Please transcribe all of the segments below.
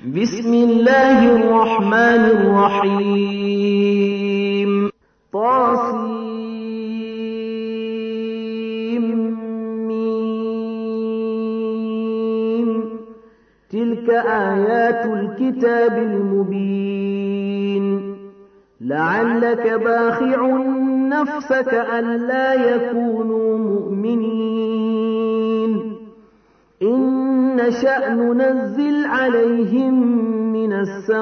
بسم الله الرحمن الرحيم طاسيم تلك آيات الكتاب المبين لعلك باخع نفسك ألا يكونوا مؤمنين إن نشأ ننزل عليهم من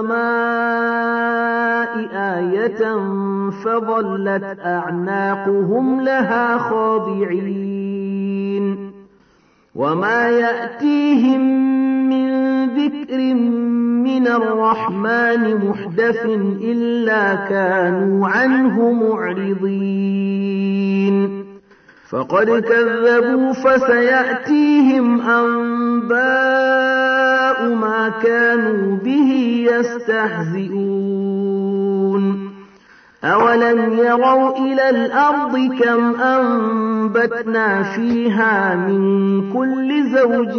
السماء آية فظلت أعناقهم لها خاضعين وما يأتيهم من ذكر من الرحمن محدث إلا كانوا عنه معرضين فقد كذبوا فسيأتيهم أنباء ما كانوا به يستهزئون أولم يروا إلى الأرض كم أنبتنا فيها من كل زوج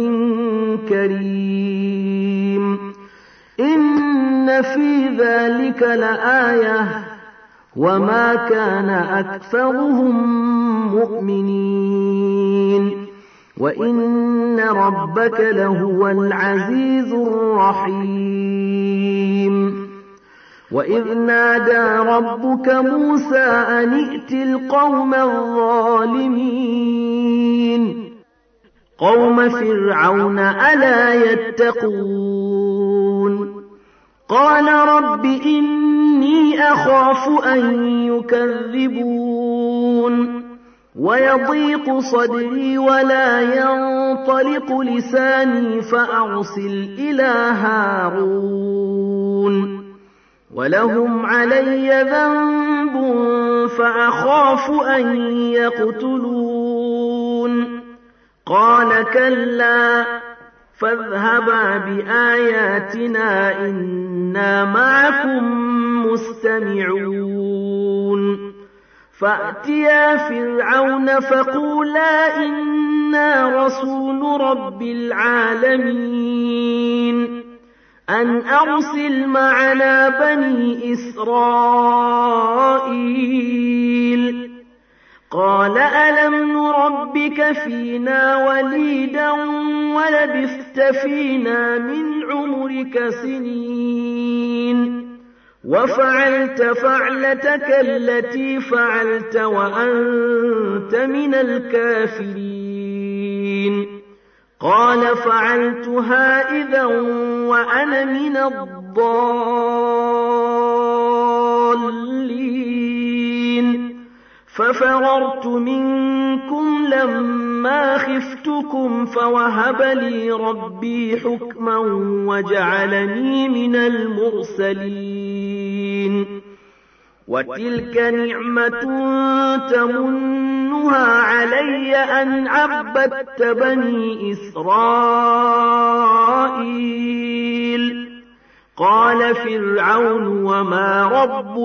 كريم إن في ذلك لآية وما كان أكثرهم مؤمنين وإن ربك لهو العزيز الرحيم وإذ نادى ربك موسى أن ائت القوم الظالمين قوم فرعون ألا يتقون قال رب إني أخاف أن يكذبون ويضيق صدري ولا ينطلق لساني فأرسل إلى هارون ولهم علي ذنب فأخاف أن يقتلون قال كلا فاذهبا بآياتنا إنا معكم مستمعون فأتيا فرعون فقولا إنا رسول رب العالمين أن أرسل معنا بني إسرائيل قال ألم نربك فينا وليدا ولبثت فينا من عمرك سنين وفعلت فعلتك التي فعلت وأنت من الكافرين قال فعلتها إذا وأنا من الضالين ففررت منكم لما خفتكم فوهب لي ربي حكما وجعلني من المرسلين وتلك نعمة تمنها علي أن عبدت بني إسرائيل قال فرعون وما رب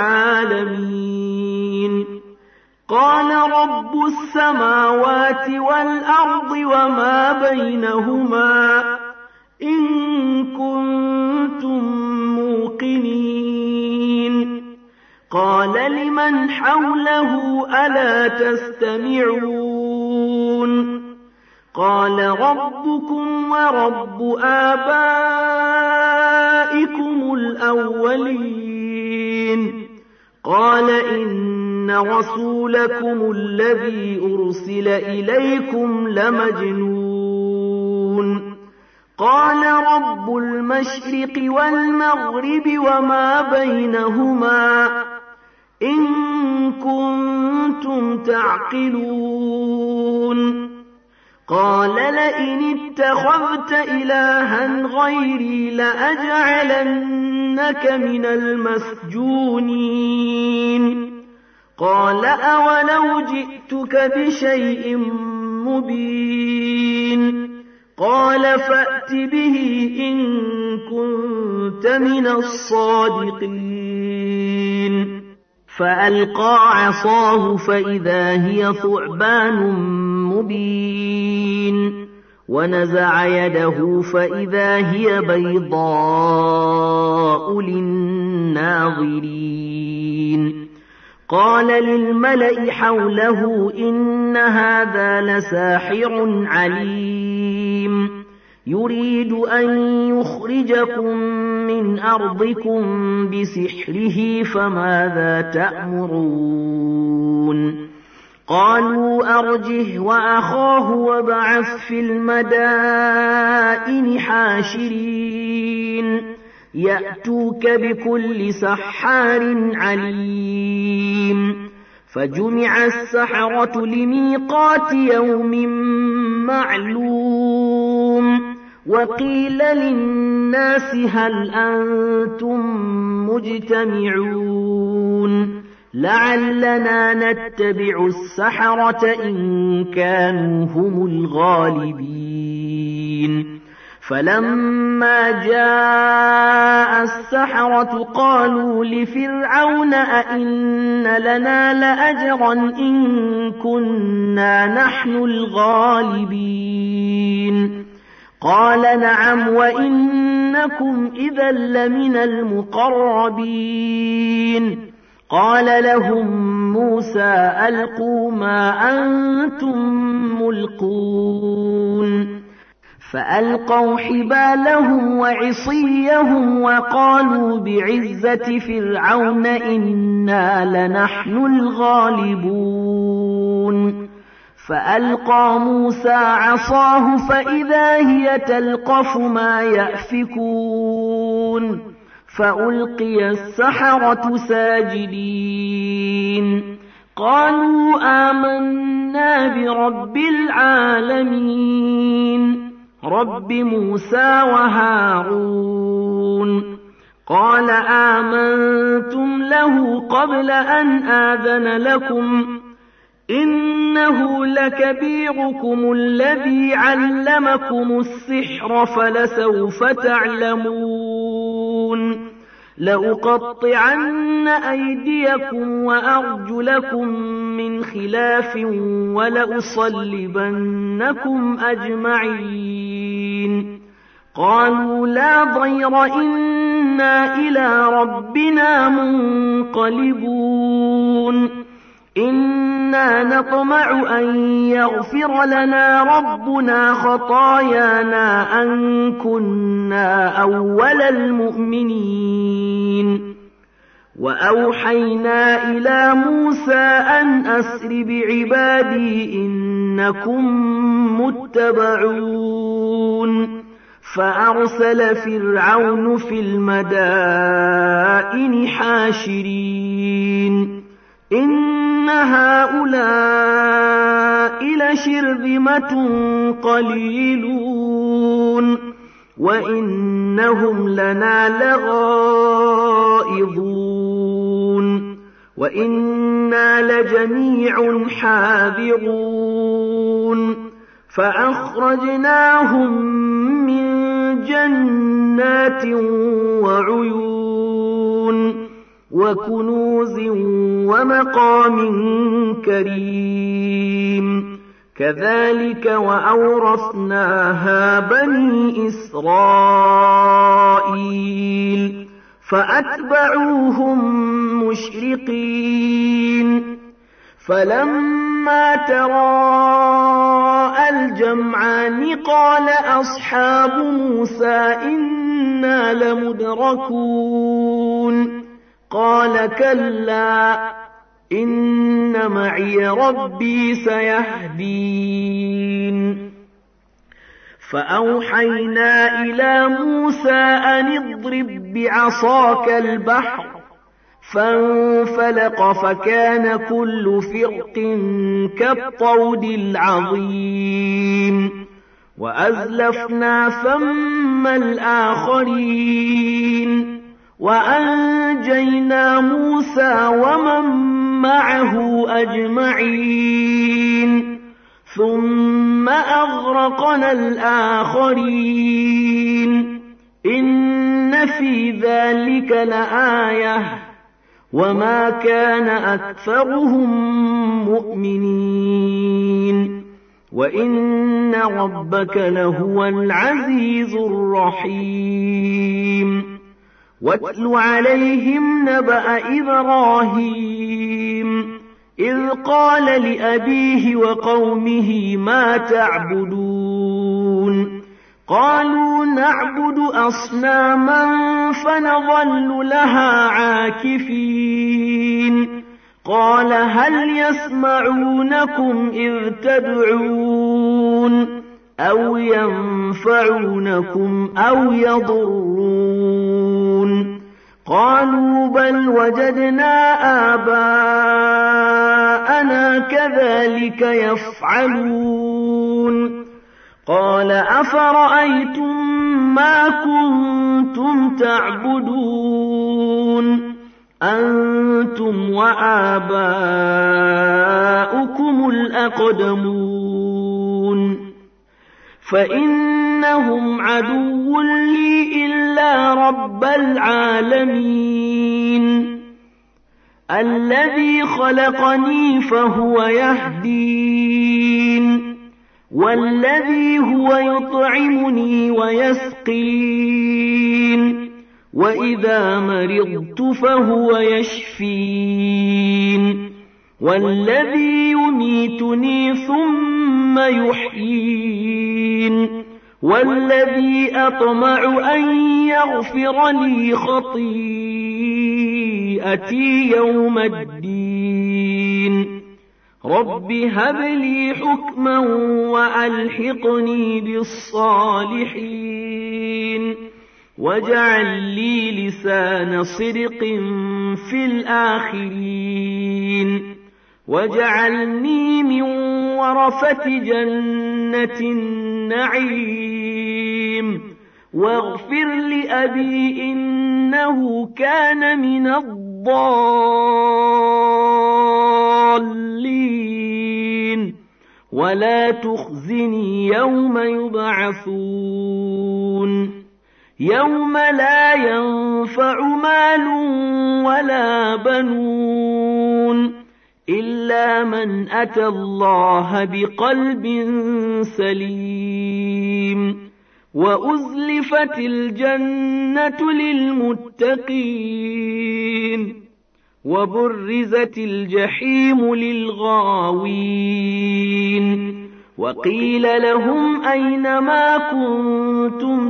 العالمين قال رب السماوات والأرض وما بينهما إن كنتم موقنين قال لمن حوله ألا تستمعون قال ربكم ورب آبائكم الأولين قال إن رسولكم الذي أرسل إليكم لمجنون قال رب المشرق والمغرب وما بينهما إن كنتم تعقلون قال لئن اتخذت إلها غيري لأجعلنك من المسجونين قال أولو جئتك بشيء مبين قال فأت به إن كنت من الصادقين فألقى عصاه فإذا هي ثعبان مبين ونزع يده فإذا هي بيضاء للناظرين قال للملأ حوله إن هذا لساحر عليم يريد أن يخرجكم من أرضكم بسحره فماذا تأمرون قالوا أرجه وأخاه وابعث في المدائن حاشرين يأتوك بكل سحار عليم فجمع السحرة لميقات يوم معلوم وقيل للناس هل أنتم مجتمعون لعلنا نتبع السحرة إن كانوا هم الغالبين فلما جاء السحرة قالوا لفرعون أئن لنا لأجرا إن كنا نحن الغالبين قال نعم وإنكم إذا لمن المقربين قال لهم موسى ألقوا ما أنتم ملقون فألقوا حبالهم وعصيهم وقالوا بعزة فرعون إنا لنحن الغالبون فألقى موسى عصاه فإذا هي تلقف ما يأفكون فألقي السحرة ساجدين قالوا آمنا برب العالمين رب موسى وهارون قال آمنتم له قبل أن آذن لكم إنه لكبيركم الذي علمكم السحر فلسوف تعلمون لأقطعن أيديكم وأرجلكم من خلاف ولأصلبنكم أجمعين قالوا لا ضير إنا إلى ربنا منقلبون إنا نطمع أن يغفر لنا ربنا خطايانا أن كنا أول المؤمنين وأوحينا إلى موسى أن أسر بعبادي إنكم متبعون فأرسل فرعون في المدائن حاشرين إن هؤلاء لشرذمة قليلون وإنهم لنا لغائظون وإنا لجميع حاذرون فأخرجناهم من جنات وعيون وكنوز ومقام كريم كذلك وأورثناها بني إسرائيل فأتبعوهم مشرقين فلما تراءى الجمعان قال أصحاب موسى إنا لمدركون قال كلا إن معي ربي سيهدين فأوحينا إلى موسى أن اضرب بعصاك البحر فانفلق فكان كل فرق كالطود العظيم وأزلفنا ثم الآخرين وأنجينا موسى ومن معه أجمعين ثم أغرقنا الآخرين إن في ذلك لآية وما كان أكثرهم مؤمنين وإن ربك لهو العزيز الرحيم واتل عليهم نبأ إبراهيم إذ قال لأبيه وقومه ما تعبدون قالوا نعبد أصناما فنظل لها عاكفين قال هل يسمعونكم إذ تدعون أو ينفعونكم أو يضرون قالوا بل وجدنا آباءنا كذلك يفعلون قال أفرأيتم ما كنتم تعبدون أنتم وآباؤكم الأقدمون فإنهم عدو لي إلا رب العالمين الذي خلقني فهو يهدين والذي هو يطعمني ويسقين وإذا مرضت فهو يشفين والذي يميتني ثم يحيين والذي أطمع أن يغفر لي خطيئتي يوم الدين رب هب لي حكما وألحقني بالصالحين واجعل لي لسان صدق في الآخرين واجعلني من ورثة جنة النعيم واغفر لأبي إنه كان من الضالين ولا تخزني يوم يبعثون يوم لا ينفع مال ولا بنون إلا من أتى الله بقلب سليم وأزلفت الجنة للمتقين وبرزت الجحيم للغاوين وقيل لهم أين ما كنتم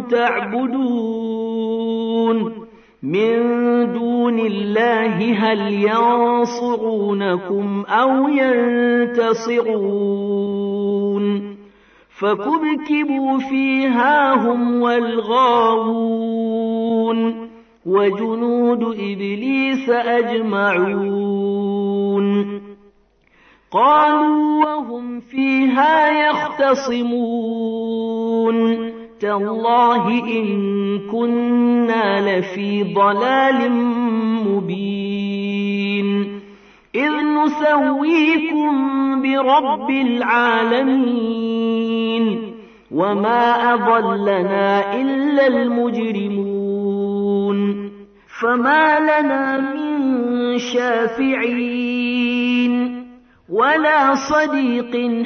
تعبدون من دون الله هل ينصرونكم أو ينتصرون فكبكبوا فيها هم والغاوون وجنود إبليس أجمعون قالوا وهم فيها يختصمون تالله إن كنا لفي ضلال مبين إذ نسويكم برب العالمين وما أضلنا إلا المجرمون فما لنا من شافعين ولا صديق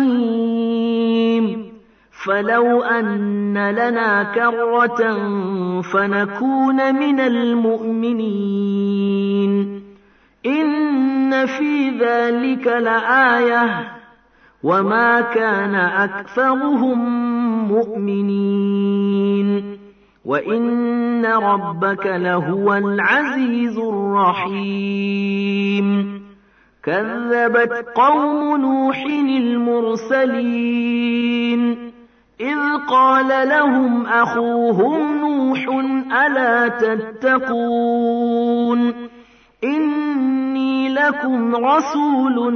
حميم فلو أن لنا كرة فنكون من المؤمنين إن في ذلك لآية وما كان أكثرهم مؤمنين وإن ربك لهو العزيز الرحيم كذبت قوم نوح المرسلين إذ قال لهم أخوهم نوح ألا تتقون إني لكم رسول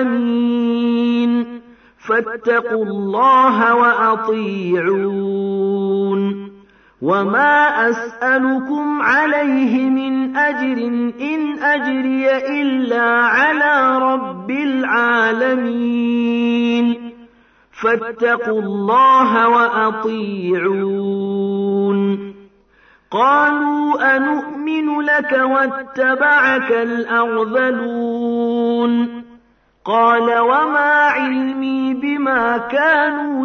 أمين فاتقوا الله وأطيعون وما أسألكم عليه من أجر إن أجري إلا على رب العالمين فاتقوا الله وأطيعون قالوا أنؤمن لك واتبعك الأرذلون قال وما علمي بما كانوا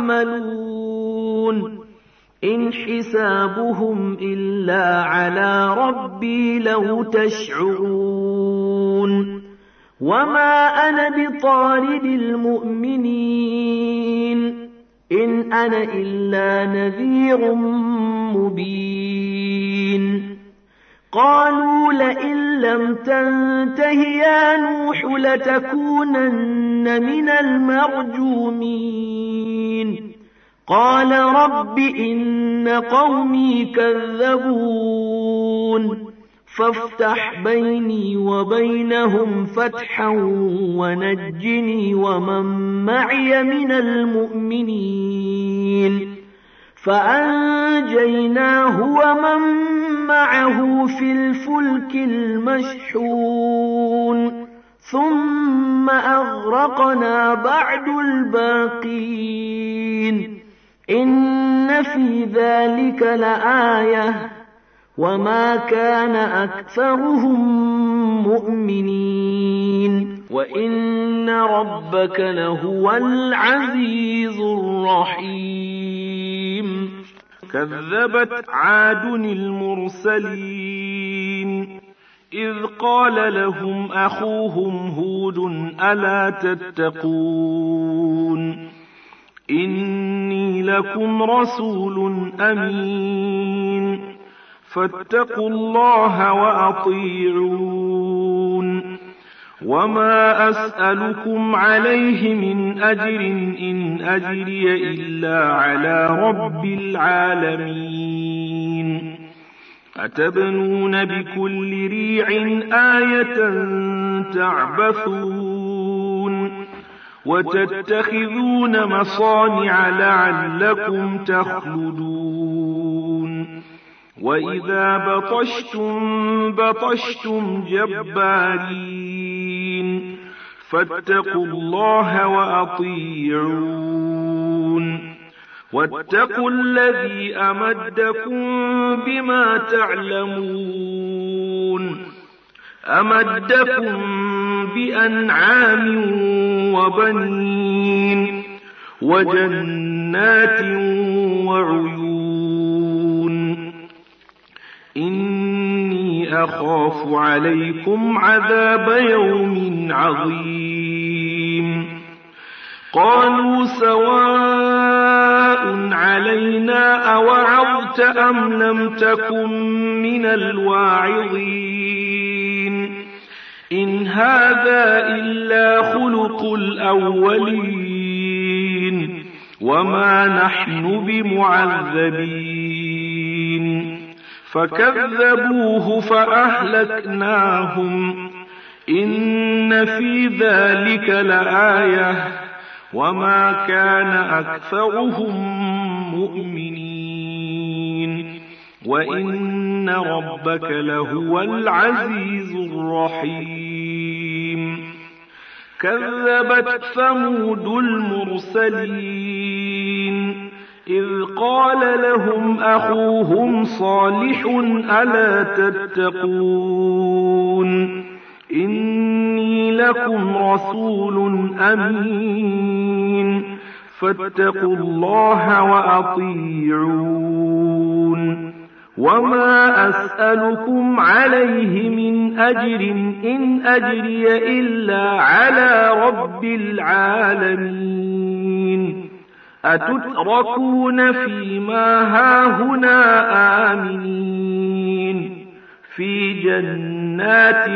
يعملون إن حسابهم إلا على ربي لو تشعرون وما أنا بطارد المؤمنين إن أنا إلا نذير مبين قالوا لئن لم تنته يا نوح لتكونن من المرجومين قال رب إن قومي كذبون فافتح بيني وبينهم فتحا ونجني ومن معي من المؤمنين فأنجيناه ومن معه في الفلك المشحون ثم أغرقنا بعد الباقين إن في ذلك لآية وما كان أكثرهم مؤمنين وإن ربك لهو العزيز الرحيم كذبت عاد المرسلين إذ قال لهم أخوهم هود ألا تتقون إني لكم رسول أمين فاتقوا الله وأطيعون وما أسألكم عليه من أجر إن أجري إلا على رب العالمين أتبنون بكل ريع آية تعبثون وتتخذون مصانع لعلكم تخلدون وإذا بطشتم جبارين فاتقوا الله وأطيعون واتقوا الذي أمدكم بما تعلمون أمدكم بأنعام وبنين وجنات وعيون إني أخاف عليكم عذاب يوم عظيم قالوا سواء علينا أوعظت أم لم تكن من الواعظين إن هذا إلا خلق الأولين وما نحن بمعذبين فكذبوه فأهلكناهم إن في ذلك لآية وما كان أكثرهم مؤمنين وإن ربك لهو العزيز الرحيم كذبت ثمود المرسلين إذ قال لهم أخوهم صالح ألا تتقون إني لكم رسول أمين فاتقوا الله وأطيعون وما أسألكم عليه من أجر إن أجري إلا على رب العالمين أتتركون فيما هاهنا آمنين في جنات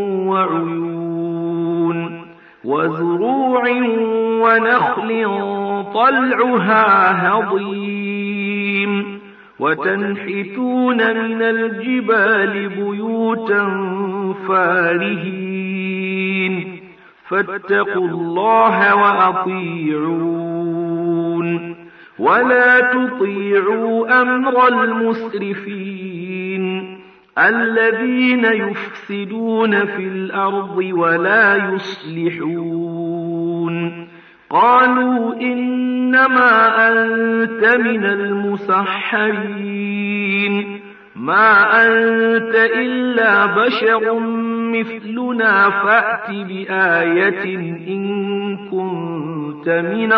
وعيون وزروع ونخل طلعها هضيم وتنحتون من الجبال بيوتا فارهين فاتقوا الله وأطيعون ولا تطيعوا أمر المسرفين الذين يفسدون في الأرض ولا يصلحون قالوا إنما أنت من المسحرين ما أنت إلا بشر مثلنا فأت بآية إن كنت من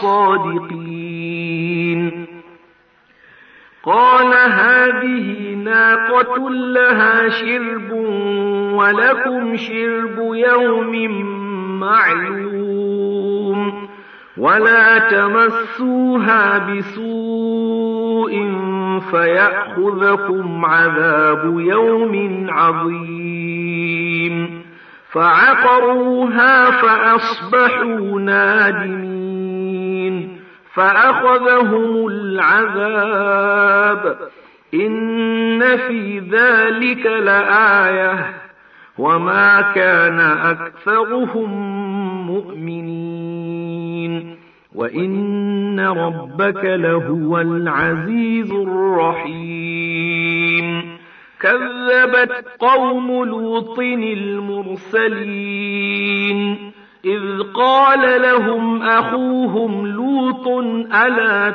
الصادقين. قال هذه ناقة لها شرب ولكم شرب يوم معلوم ولا تمسوها بسوء فيأخذكم عذاب يوم عظيم. فعقروها فأصبحوا نادمين فأخذهم العذاب إن في ذلك لآية وما كان أكثرهم مؤمنين وإن ربك لهو العزيز الرحيم. كذبت قوم لوط المرسلين إذ قال لهم أخوهم لوط ألا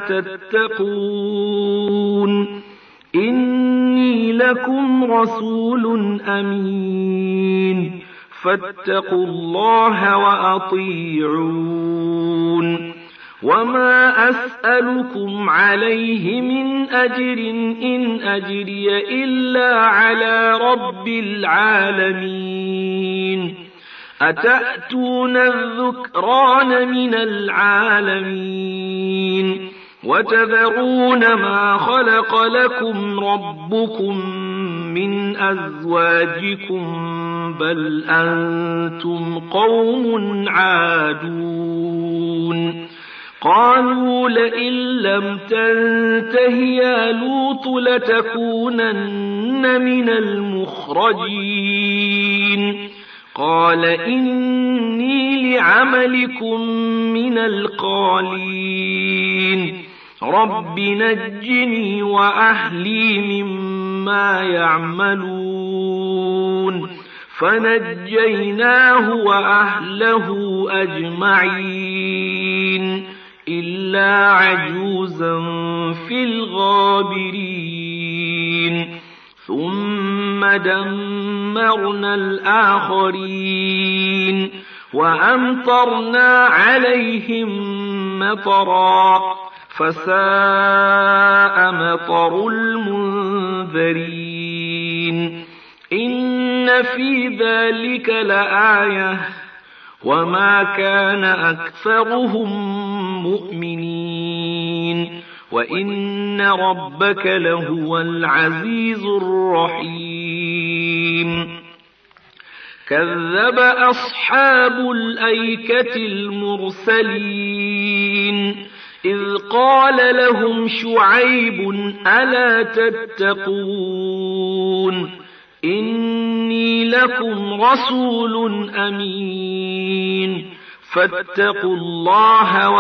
تتقون إني لكم رسول أمين فاتقوا الله وأطيعون. وما أسألكم عليه من أجر إن أجري إلا على رب العالمين. أتأتون الذكران من العالمين وتذرون ما خلق لكم ربكم من أزواجكم بل أنتم قوم عادون. قالوا لئن لم تنته يا لوط لتكونن من المخرجين. قال إني لعملكم من القالين رب نجني وأهلي مما يعملون. فنجيناه وأهله أجمعين إلا عجوزا في الغابرين. ثم دمرنا الآخرين وأمطرنا عليهم مطرا فساء مطر المنذرين. إن في ذلك لآية وما كان أكثرهم مؤمنين وإن ربك لهو العزيز الرحيم. كذب أصحاب الأيكة المرسلين إذ قال لهم شعيب ألا تتقون إني لكم رسول أمين فاتقوا الله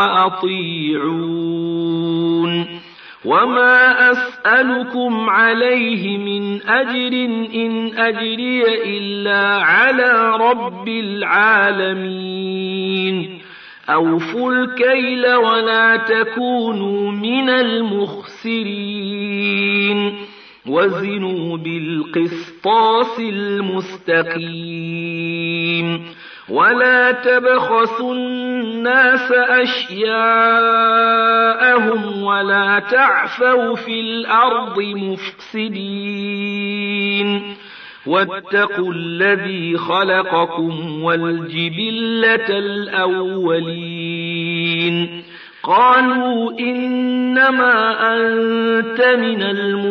وأطيعون. وما أسألكم عليه من أجر إن أجري إلا على رب العالمين. أوفوا الكيل ولا تكونوا من المخسرين وزنوا بالقسطاس المستقيم ولا تبخسوا الناس أشياءهم ولا تعثوا في الأرض مفسدين واتقوا الذي خلقكم والجبلة الأولين. قالوا إنما أنت من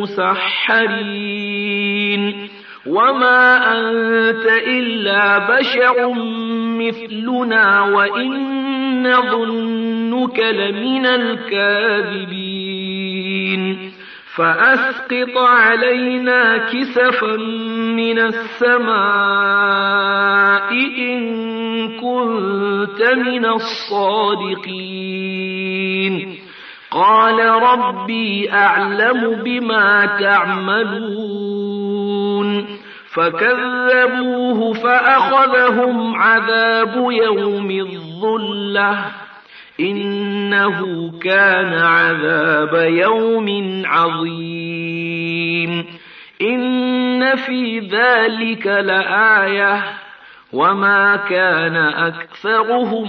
المسحرين وما أنت إلا بشر مثلنا وإن نظنك لمن الكاذبين. فأسقط علينا كسفا من السماء إن كنت من الصادقين. قال ربي أعلم بما تعملون. فكذبوه فأخذهم عذاب يوم الظلة إنه كان عذاب يوم عظيم. إن في ذلك لآية وما كان أكثرهم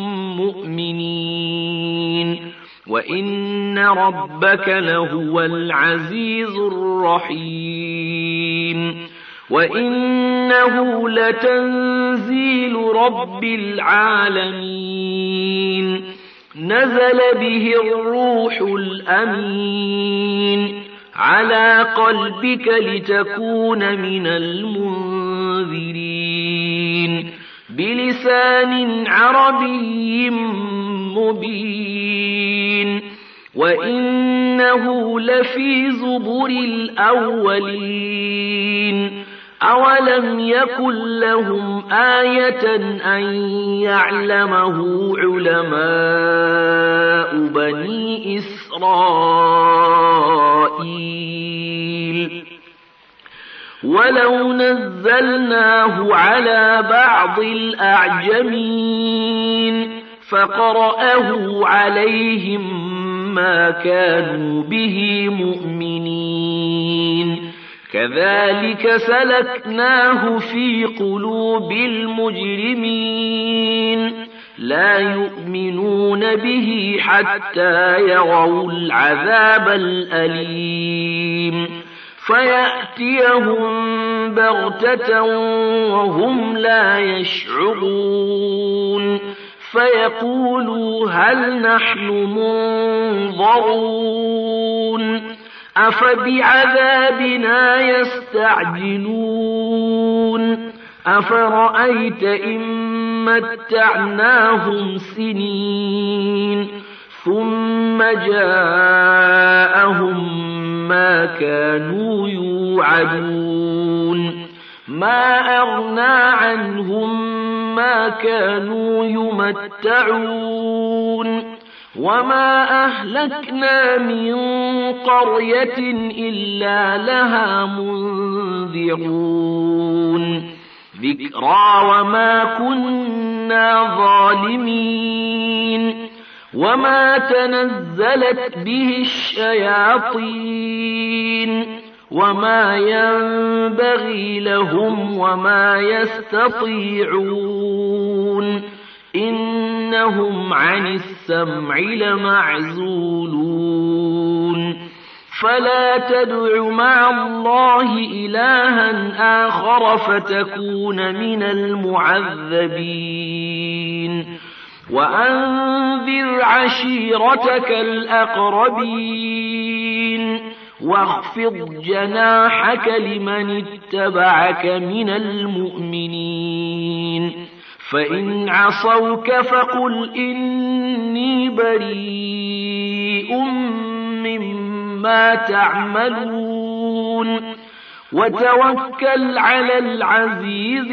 مؤمنين وإن ربك لهو العزيز الرحيم وإنه لتنزيل رب العالمين نزل به الروح الأمين على قلبك لتكون من المنذرين بلسان عربي مبين وإنه لفي زبر الأولين أولم يكن لهم آية أن يعلمه علماء بني إسرائيل ولو نزلناه على بعض الأعجمين فقرأه عليهم ما كانوا به مؤمنين كذلك سلكناه في قلوب المجرمين لا يؤمنون به حتى يروا العذاب الأليم فيأتيهم بغتة وهم لا يشعرون فيقولوا هل نحن منظرون أفبعذابنا يستعجلون أفرأيت إن متعناهم سنين ثم جاءهم ما كانوا يوعدون ما أغنى عنهم ما كانوا يمتعون وما أهلكنا من قرية إلا لها منذرون ذكرى وما كنا ظالمين وما تنزلت به الشياطين وما ينبغي لهم وما يستطيعون إنهم عن السمع لمعزولون فلا تدع مع الله إلها آخر فتكون من المعذبين وأنذر عشيرتك الأقربين واخفض جناحك لمن اتبعك من المؤمنين فإن عصوك فقل إني بريء مما تعملون وتوكل على العزيز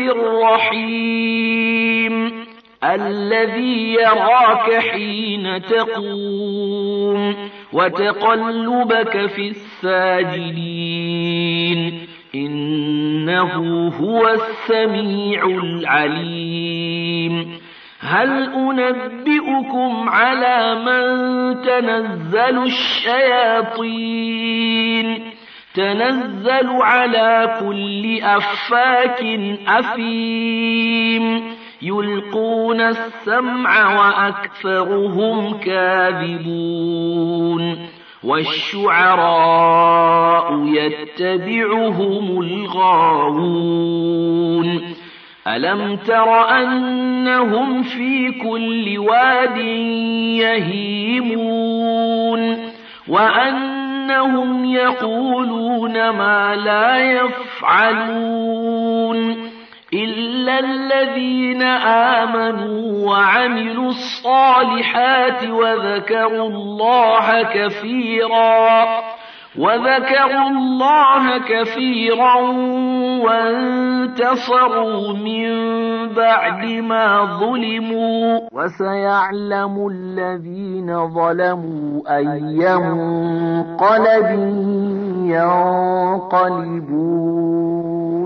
الرحيم الذي يراك حين تقوم وتقلبك في الساجدين إنه هو السميع العليم هل أنبئكم على من تنزل الشياطين تنزل على كل أفاك أثيم يلقون السمع وأكثرهم كاذبون والشعراء يتبعهم الغاوون ألم تر أنهم في كل واد يهيمون وأنهم يقولون ما لا يفعلون إلا الذين آمنوا وعملوا الصالحات وذكروا الله كثيرا وانتصروا من بعد ما ظلموا وسيعلم الذين ظلموا أي منقلب ينقلبون